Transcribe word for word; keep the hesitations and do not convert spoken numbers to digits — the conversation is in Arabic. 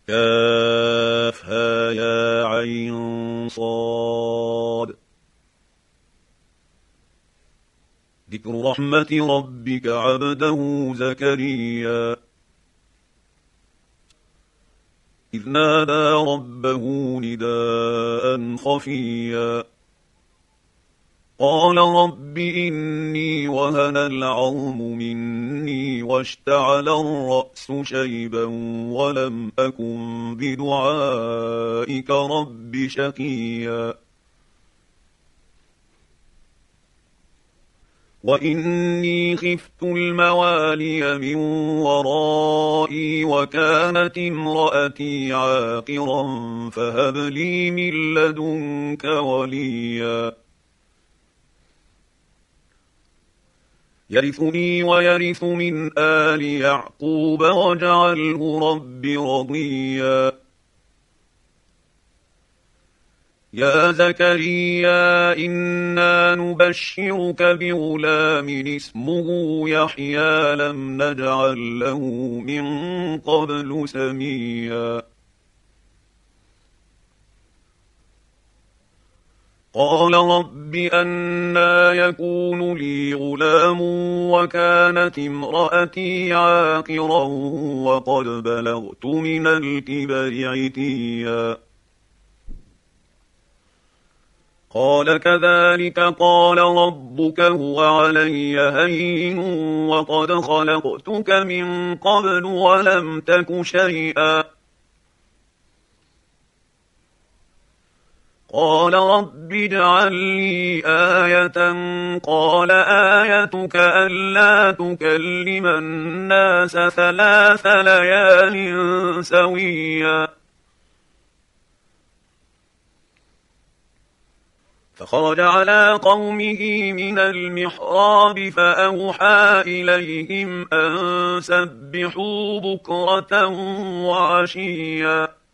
كافها يا عين صاد. ذكر رحمة ربك عبده زكريا إذ نادى ربه نداء خفيا قال رب إني وهن العظم مني واشتعل الرأس شيبا ولم أكن بدعائك رب شقيا وإني خفت الموالي من ورائي وكانت امرأتي عاقرا فهب لي من لدنك وليا يرثني ويرث من آل يعقوب واجعله رب رضيا يا زكريا إنا نبشرك بغلام اسمه يحيى لم نجعل له من قبل سميا قال رب أنى يكون لي غلام وكانت امرأتي عاقرا وقد بلغت من الكبر عتيا قال كذلك قال ربك هو علي هين وقد خلقتك من قبل ولم تك شيئا قال رب اجعل لي آية قال آيتك ألا تكلم الناس ثلاث ليال سويا فخرج على قومه من المحراب فأوحى إليهم أن سبحوا بكرة وعشيا